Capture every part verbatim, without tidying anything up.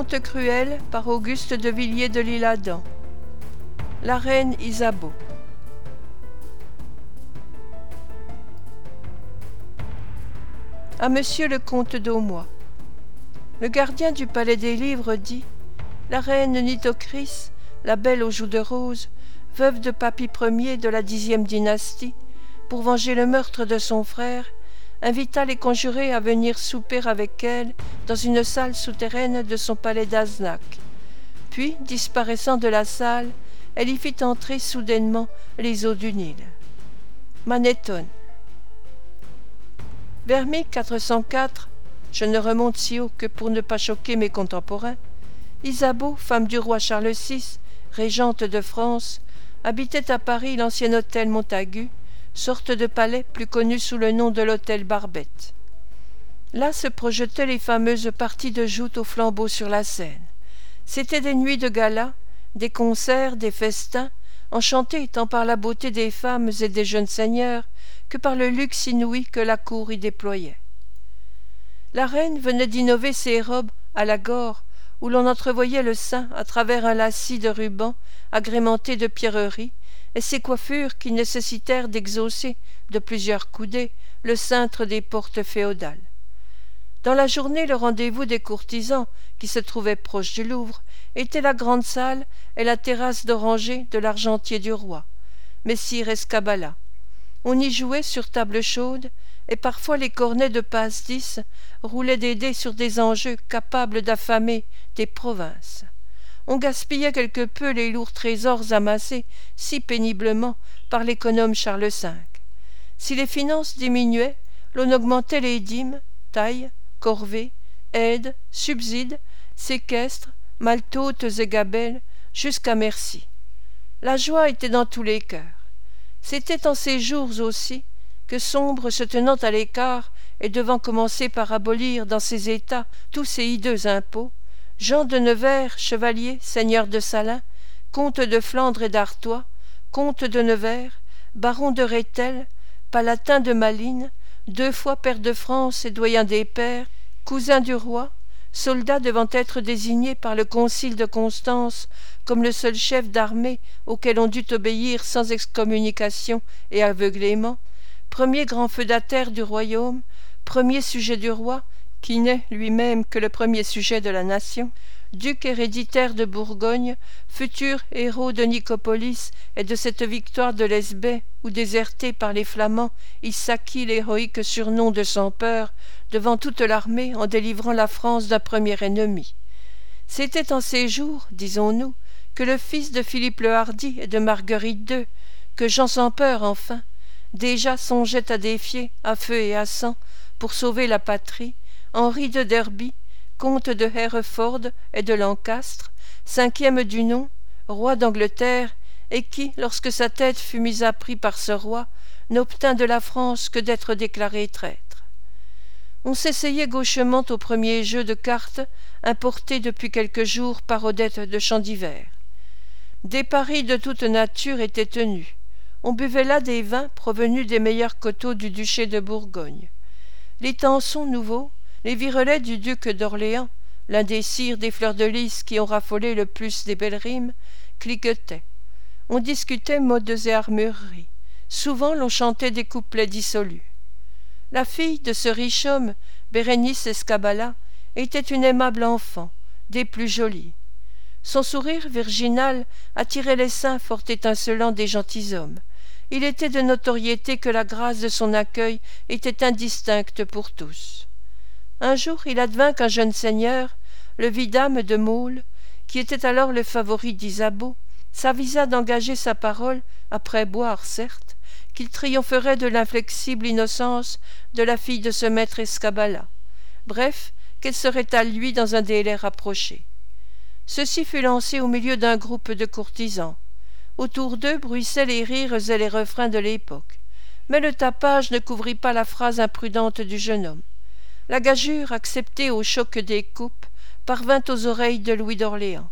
Conte cruel par Auguste de Villiers de l'Isle-Adam. La reine Isabeau. À monsieur le comte d'Aumois. Le gardien du palais des livres dit: la reine Nitocris, la belle aux joues de rose, veuve de Papi Ier de la dixième dynastie, pour venger le meurtre de son frère, invita les conjurés à venir souper avec elle dans une salle souterraine de son palais d'Aznac. Puis, disparaissant de la salle, elle y fit entrer soudainement les eaux du Nil. Manéthone. Vers mille quatre cent quatre, je ne remonte si haut que pour ne pas choquer mes contemporains, Isabeau, femme du roi Charles six, régente de France, habitait à Paris l'ancien hôtel Montagu, sorte de palais plus connu sous le nom de l'hôtel Barbette. Là se projetaient les fameuses parties de joutes au flambeau sur la Seine. C'étaient des nuits de gala, des concerts, des festins, enchantés tant par la beauté des femmes et des jeunes seigneurs que par le luxe inouï que la cour y déployait. La reine venait d'innover ses robes à la gore, où l'on entrevoyait le sein à travers un lacis de rubans agrémenté de pierreries, et ses coiffures qui nécessitèrent d'exhausser de plusieurs coudées le cintre des portes féodales. Dans la journée, le rendez-vous des courtisans, qui se trouvaient proches du Louvre, était la grande salle et la terrasse d'oranger de l'argentier du roi, Messire Escabala. On y jouait sur table chaude, et parfois les cornets de passe-dix roulaient des dés sur des enjeux capables d'affamer des provinces. On gaspillait quelque peu les lourds trésors amassés si péniblement par l'économe Charles cinq. Si les finances diminuaient, l'on augmentait les dîmes, tailles, corvées, aides, subsides, séquestres, maltôtes et gabelles, jusqu'à merci. La joie était dans tous les cœurs. C'était en ces jours aussi que Sombre, se tenant à l'écart et devant commencer par abolir dans ses états tous ces hideux impôts, Jean de Nevers, chevalier, seigneur de Salins, comte de Flandre et d'Artois, comte de Nevers, baron de Rethel, palatin de Malines, deux fois pair de France et doyen des pairs, cousin du roi, soldat devant être désigné par le concile de Constance comme le seul chef d'armée auquel on dut obéir sans excommunication et aveuglément, premier grand feudataire du royaume, premier sujet du roi, qui n'est lui-même que le premier sujet de la nation, duc héréditaire de Bourgogne, futur héros de Nicopolis et de cette victoire de l'Hesbaie où, déserté par les Flamands, il s'acquit l'héroïque surnom de Sans peur devant toute l'armée en délivrant la France d'un premier ennemi. C'était en ces jours, disons-nous, que le fils de Philippe le Hardi et de Marguerite deux, que Jean sans peur enfin, déjà songeait à défier, à feu et à sang, pour sauver la patrie, Henri de Derby, comte de Hereford et de Lancastre, cinquième du nom, roi d'Angleterre, et qui, lorsque sa tête fut mise à prix par ce roi, n'obtint de la France que d'être déclaré traître. On s'essayait gauchement au premier jeu de cartes importé depuis quelques jours par Odette de Chandivert. Des paris de toute nature étaient tenus. On buvait là des vins provenus des meilleurs coteaux du duché de Bourgogne. Les tançons nouveaux, les virelais du duc d'Orléans, l'un des sires des fleurs de lys qui ont raffolé le plus des belles rimes, cliquetaient. On discutait modes et armureries. Souvent l'on chantait des couplets dissolus. La fille de ce riche homme, Bérénice Escabala, était une aimable enfant, des plus jolies. Son sourire virginal attirait les seins fort étincelants des gentilshommes. Il était de notoriété que la grâce de son accueil était indistincte pour tous. Un jour, il advint qu'un jeune seigneur, le vidame de Maule, qui était alors le favori d'Isabeau, s'avisa d'engager sa parole, après boire certes, qu'il triompherait de l'inflexible innocence de la fille de ce maître Escabala. Bref, qu'elle serait à lui dans un délai rapproché. Ceci fut lancé au milieu d'un groupe de courtisans. Autour d'eux bruissaient les rires et les refrains de l'époque. Mais le tapage ne couvrit pas la phrase imprudente du jeune homme. La gageure, acceptée au choc des coupes, parvint aux oreilles de Louis d'Orléans.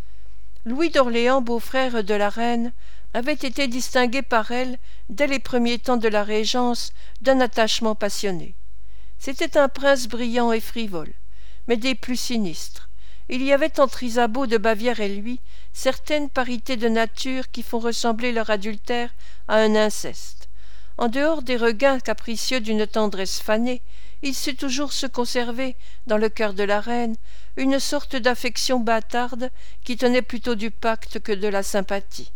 Louis d'Orléans, beau-frère de la reine, avait été distingué par elle, dès les premiers temps de la régence, d'un attachement passionné. C'était un prince brillant et frivole, mais des plus sinistres, il y avait entre Isabeau de Bavière et lui certaines parités de nature qui font ressembler leur adultère à un inceste. En dehors des regains capricieux d'une tendresse fanée, il sut toujours se conserver, dans le cœur de la reine, une sorte d'affection bâtarde qui tenait plutôt du pacte que de la sympathie.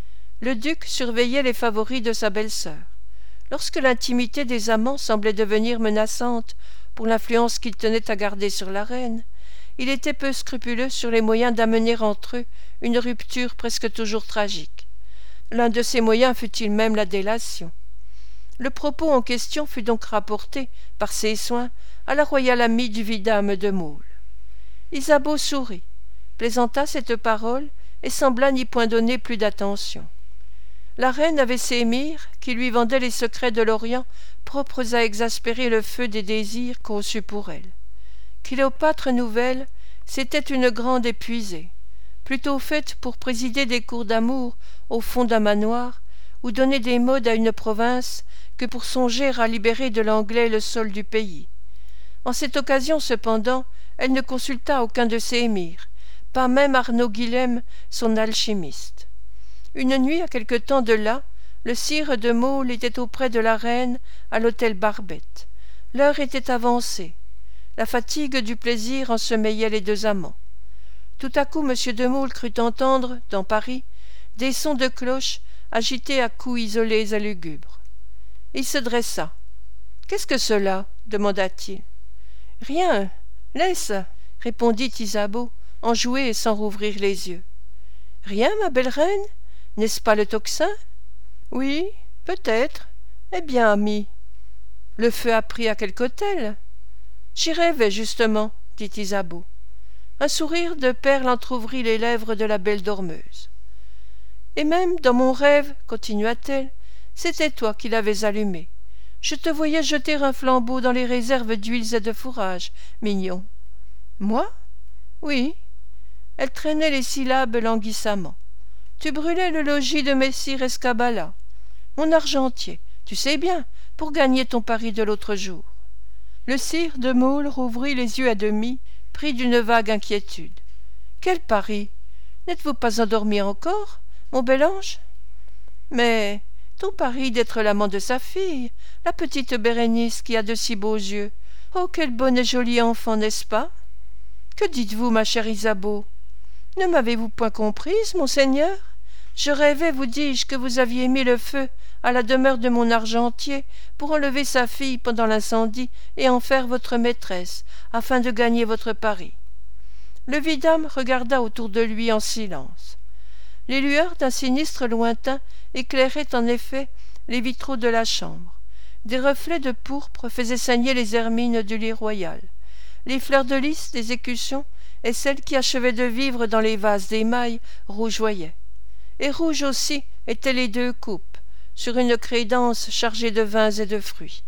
Le duc surveillait les favoris de sa belle-sœur. Lorsque l'intimité des amants semblait devenir menaçante pour l'influence qu'il tenait à garder sur la reine, il était peu scrupuleux sur les moyens d'amener entre eux une rupture presque toujours tragique. L'un de ces moyens fut-il même la délation. Le propos en question fut donc rapporté, par ses soins, à la royale amie du vidame de Maulle. Isabeau sourit, plaisanta cette parole et sembla n'y point donner plus d'attention. La reine avait ses mires qui lui vendaient les secrets de l'Orient propres à exaspérer le feu des désirs conçus pour elle. Cléopâtre nouvelle, c'était une grande épuisée, plutôt faite pour présider des cours d'amour au fond d'un manoir ou donner des modes à une province que pour songer à libérer de l'anglais le sol du pays. En cette occasion cependant, elle ne consulta aucun de ses émirs, pas même Arnaud Guilhem, son alchimiste. Une nuit, à quelque temps de là, le sire de Maulle était auprès de la reine à l'hôtel Barbette. L'heure était avancée. La fatigue du plaisir ensommeillait les deux amants. Tout à coup, M. de Maulle crut entendre, dans Paris, des sons de cloches agités à coups isolés et lugubres. Il se dressa. « Qu'est-ce que cela » demanda-t-il. « Rien. Laisse, » répondit Isabeau, enjouée et sans rouvrir les yeux. « Rien, ma belle reine ? N'est-ce pas le tocsin ?»« Oui, peut-être. Eh bien, ami, le feu a pris à quelque hôtel ?»« J'y rêvais, justement, » dit Isabeau. Un sourire de perle entr'ouvrit les lèvres de la belle dormeuse. « Et même, dans mon rêve, continua-t-elle, c'était toi qui l'avais allumé. Je te voyais jeter un flambeau dans les réserves d'huiles et de fourrage, mignon. »« Moi ? » ?»« Oui. » Elle traînait les syllabes languissamment. « Tu brûlais le logis de messire Escabala, mon argentier, tu sais bien, pour gagner ton pari de l'autre jour. » Le sire de Maulle rouvrit les yeux à demi, pris d'une vague inquiétude. « Quel pari ? N'êtes-vous pas endormi encore, mon bel ange ? » « Mais ton pari d'être l'amant de sa fille, la petite Bérénice qui a de si beaux yeux. Oh, quel bon et joli enfant, n'est-ce pas ? Que dites-vous, ma chère Isabeau ? Ne m'avez-vous point comprise, monseigneur ? Je rêvais, vous dis-je, que vous aviez mis le feu à la demeure de mon argentier pour enlever sa fille pendant l'incendie et en faire votre maîtresse, afin de gagner votre pari. » Le vidame regarda autour de lui en silence. Les lueurs d'un sinistre lointain éclairaient en effet les vitraux de la chambre. Des reflets de pourpre faisaient saigner les hermines du lit royal. Les fleurs de lys des écussons et celles qui achevaient de vivre dans les vases d'émail rougeoyaient. Et rouges aussi étaient les deux coupes, sur une crédence chargée de vins et de fruits.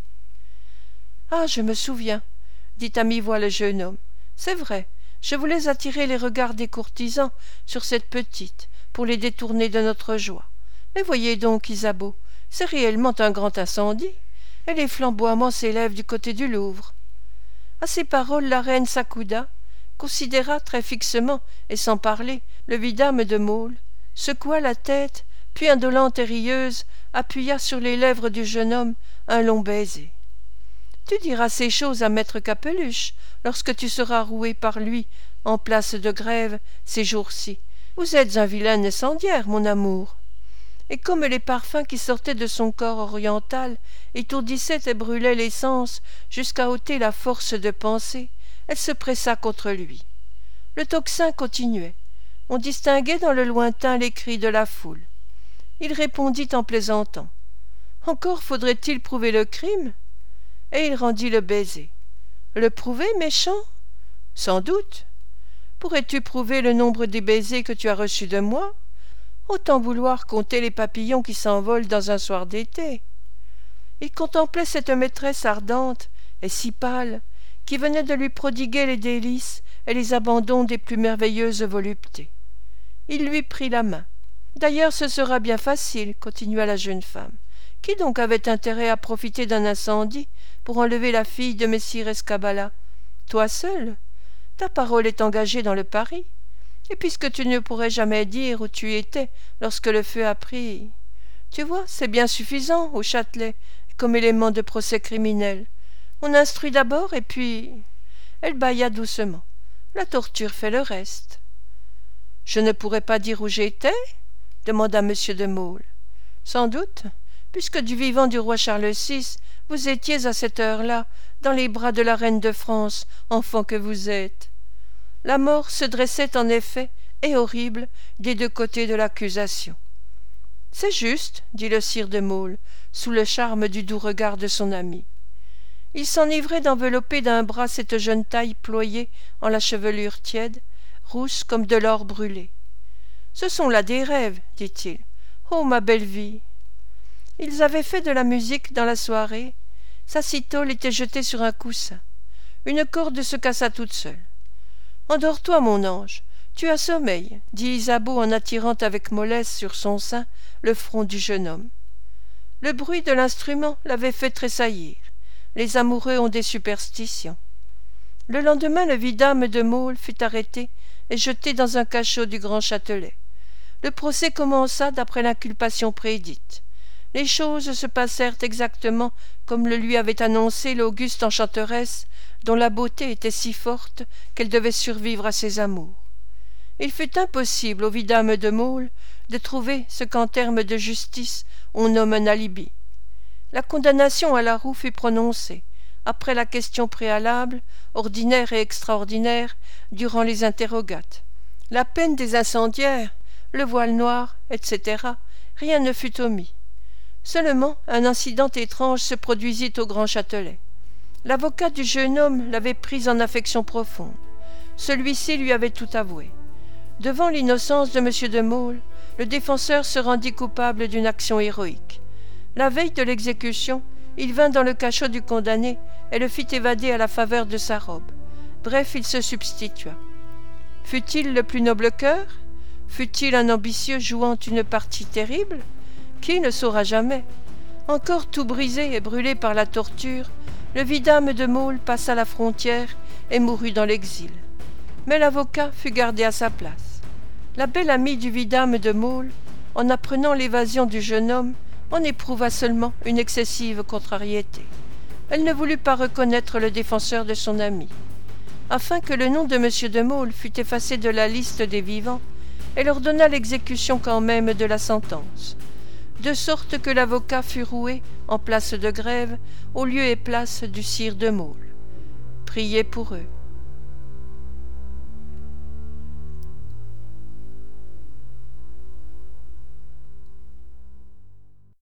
« Ah, je me souviens, » dit à mi-voix le jeune homme. « C'est vrai, je voulais attirer les regards des courtisans sur cette petite, pour les détourner de notre joie. Mais voyez donc, Isabeau, c'est réellement un grand incendie, et les flamboiements s'élèvent du côté du Louvre. » À ces paroles, la reine s'accouda, considéra très fixement et sans parler le vidame de Maulle, secoua la tête, puis indolente et rieuse, appuya sur les lèvres du jeune homme un long baiser. « Tu diras ces choses à maître Capeluche lorsque tu seras roué par lui en place de Grève ces jours-ci. Vous êtes un vilain incendiaire, mon amour. » Et comme les parfums qui sortaient de son corps oriental étourdissaient et brûlaient les sens jusqu'à ôter la force de penser, elle se pressa contre lui. Le tocsin continuait. On distinguait dans le lointain les cris de la foule. Il répondit en plaisantant. « Encore faudrait-il prouver le crime ?» Et il rendit le baiser. « Le prouver, méchant ? Sans doute. Pourrais-tu prouver le nombre des baisers que tu as reçus de moi ? Autant vouloir compter les papillons qui s'envolent dans un soir d'été. » Il contemplait cette maîtresse ardente et si pâle, qui venait de lui prodiguer les délices et les abandons des plus merveilleuses voluptés. Il lui prit la main. « D'ailleurs, ce sera bien facile, » continua la jeune femme. « Qui donc avait intérêt à profiter d'un incendie pour enlever la fille de messire Escabala ? Toi seul ? Ta parole est engagée dans le pari. Et puisque tu ne pourrais jamais dire où tu étais lorsque le feu a pris... Tu vois, c'est bien suffisant, au Châtelet, comme élément de procès criminel. On instruit d'abord, et puis... Elle bâilla doucement. La torture fait le reste. « Je ne pourrais pas dire où j'étais ?» demanda M. de Maulle. « Sans doute, puisque du vivant du roi Charles six, vous étiez à cette heure-là dans les bras de la reine de France, enfant que vous êtes. » La mort se dressait en effet, et horrible, des deux côtés de l'accusation. « C'est juste, » dit le sire de Maulle, sous le charme du doux regard de son ami. Il s'enivrait d'envelopper d'un bras cette jeune taille ployée en la chevelure tiède, rousse comme de l'or brûlé. « Ce sont là des rêves, dit-il. Oh, ma belle vie !» Ils avaient fait de la musique dans la soirée. Sa citole était jetée sur un coussin. Une corde se cassa toute seule. « Endors-toi, mon ange. Tu as sommeil, » dit Isabeau en attirant avec mollesse sur son sein le front du jeune homme. Le bruit de l'instrument l'avait fait tressaillir. Les amoureux ont des superstitions. Le lendemain, le vidame de Maulle fut arrêté et jeté dans un cachot du Grand Châtelet. Le procès commença d'après l'inculpation prédite. Les choses se passèrent exactement comme le lui avait annoncé l'auguste enchanteresse dont la beauté était si forte qu'elle devait survivre à ses amours. Il fut impossible au vidame de Maulle de trouver ce qu'en termes de justice on nomme un alibi. La condamnation à la roue fut prononcée, après la question préalable, ordinaire et extraordinaire, durant les interrogats. La peine des incendiaires, le voile noir, et cætera, rien ne fut omis. Seulement, un incident étrange se produisit au Grand Châtelet. L'avocat du jeune homme l'avait pris en affection profonde. Celui-ci lui avait tout avoué. Devant l'innocence de M. de Maulle, le défenseur se rendit coupable d'une action héroïque. La veille de l'exécution, il vint dans le cachot du condamné et le fit évader à la faveur de sa robe. Bref, il se substitua. Fut-il le plus noble cœur? Fut-il un ambitieux jouant une partie terrible? Qui ne saura jamais? Encore tout brisé et brûlé par la torture, le vidame de Maulle passa la frontière et mourut dans l'exil. Mais l'avocat fut gardé à sa place. La belle amie du vidame de Maulle, en apprenant l'évasion du jeune homme, en éprouva seulement une excessive contrariété. Elle ne voulut pas reconnaître le défenseur de son ami. Afin que le nom de M. de Maulle fût effacé de la liste des vivants, elle ordonna l'exécution quand même de la sentence, de sorte que l'avocat fut roué en place de grève au lieu et place du sire de Maulle. Priez pour eux.